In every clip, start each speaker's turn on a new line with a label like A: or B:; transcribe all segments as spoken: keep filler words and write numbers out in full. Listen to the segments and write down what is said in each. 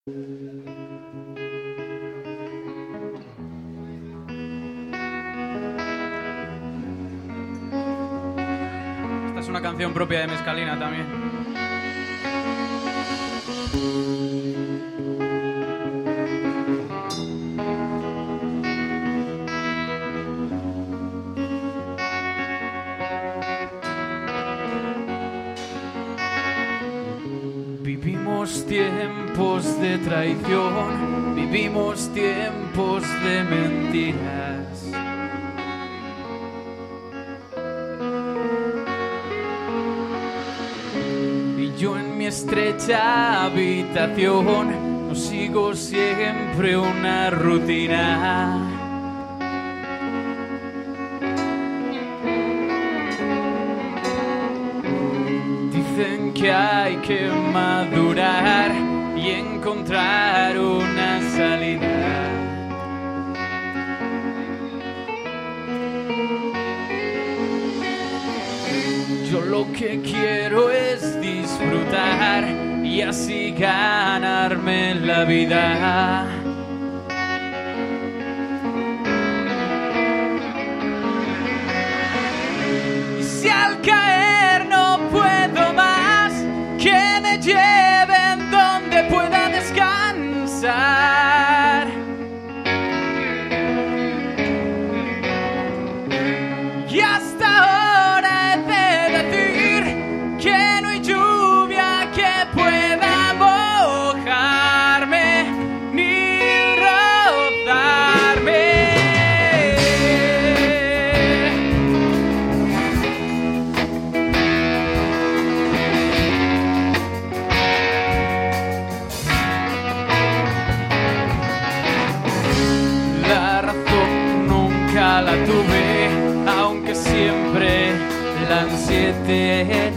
A: Esta es una canción propia de Mescalina también. Vivimos tiempos de traición, vivimos tiempos de mentiras. Y yo en mi estrecha habitación no sigo siempre una rutina. Dicen que hay que madurar y encontrar una salida. Yo lo que quiero es disfrutar y así ganarme la vida. Y si al caer no puedo más, que me lleven donde pueda descansar. Y hasta ahora he de decir que no hay lluvia que pueda mojarme ni rozarme. La razón nunca la tuve, aunque siempre la ansié tener.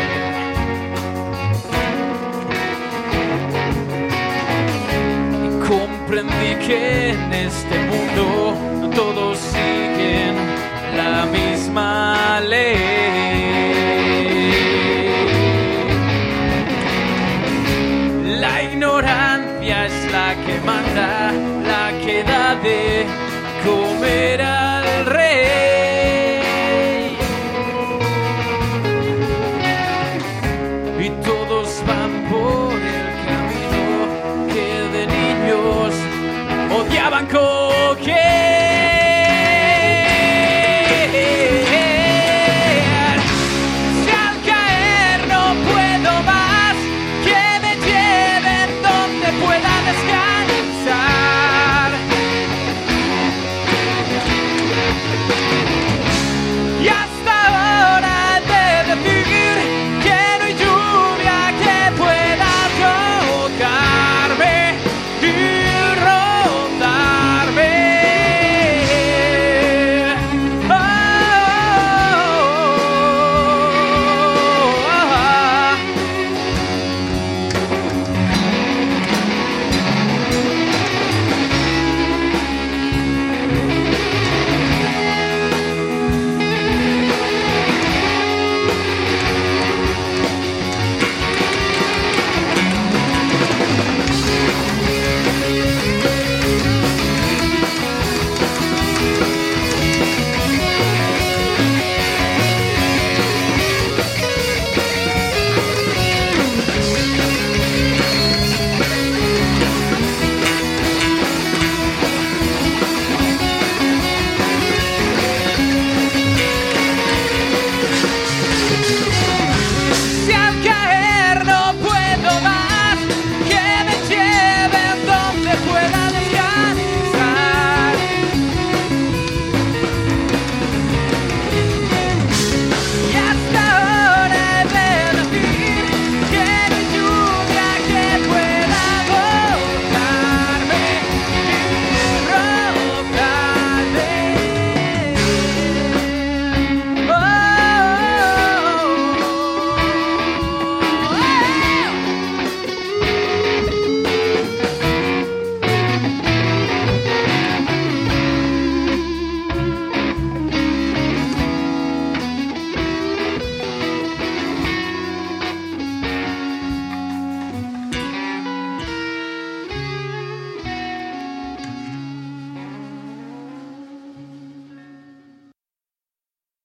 A: Y comprendí que en este mundo no todos siguen la misma ley. La ignorancia es la que manda, la que da de comer al rey. Y todos van por el camino que de niños odiaban con